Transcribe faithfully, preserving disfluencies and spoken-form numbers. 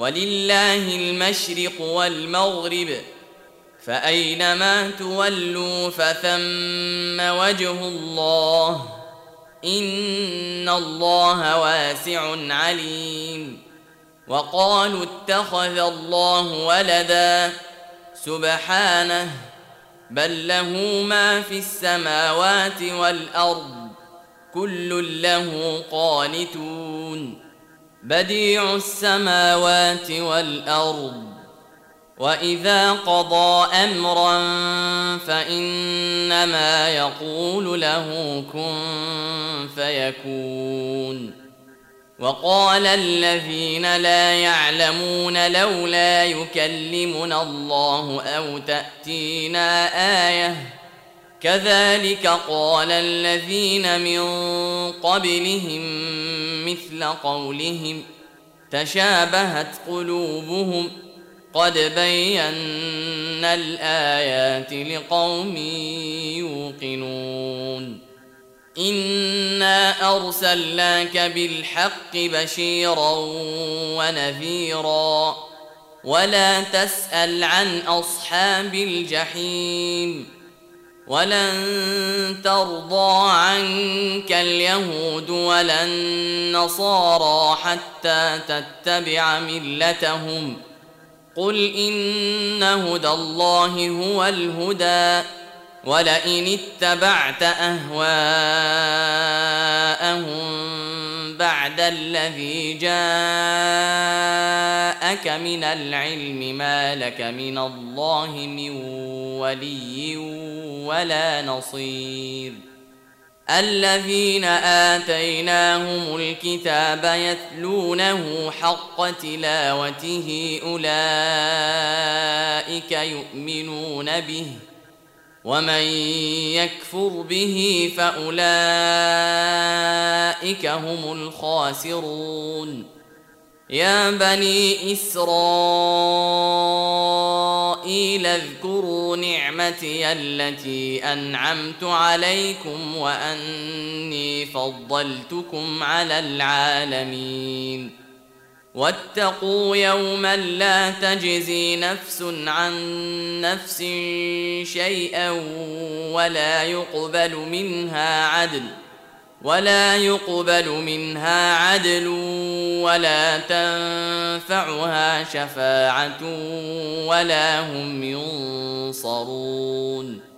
ولله المشرق والمغرب فأينما تولوا فثم وجه الله إن الله واسع عليم. وقالوا اتخذ الله ولدا سبحانه بل له ما في السماوات والأرض كل له قانتون بديع السماوات والأرض وإذا قضى أمرا فإنما يقول له كن فيكون. وقال الذين لا يعلمون لولا يكلمنا الله أو تأتينا آية كذلك قال الذين من قبلهم مثل قولهم تشابهت قلوبهم قد بينا الآيات لقوم يوقنون. إنا أرسلناك بالحق بشيرا ونذيرا ولا تسأل عن أصحاب الجحيم ولن ترضى عنك اليهود ولا النصارى حتى تتبع ملتهم قل إن هدى الله هو الهدى ولئن اتبعت أهواءهم بعد الذي جاءك من العلم ما لك من الله من ولي ولا نصير. الذين آتيناهم الكتاب يتلونه حق تلاوته أولئك يؤمنون به ومن يكفر به فأولئك هم الخاسرون. يا بني إسرائيل اذكروا نعمتي التي أنعمت عليكم وأني فضلتكم على العالمين. واتقوا يوما لا تجزي نفس عن نفس شيئا ولا يقبل منها عدل ولا يقبل منها عدل ولا تنفعها شفاعة ولا هم ينصرون.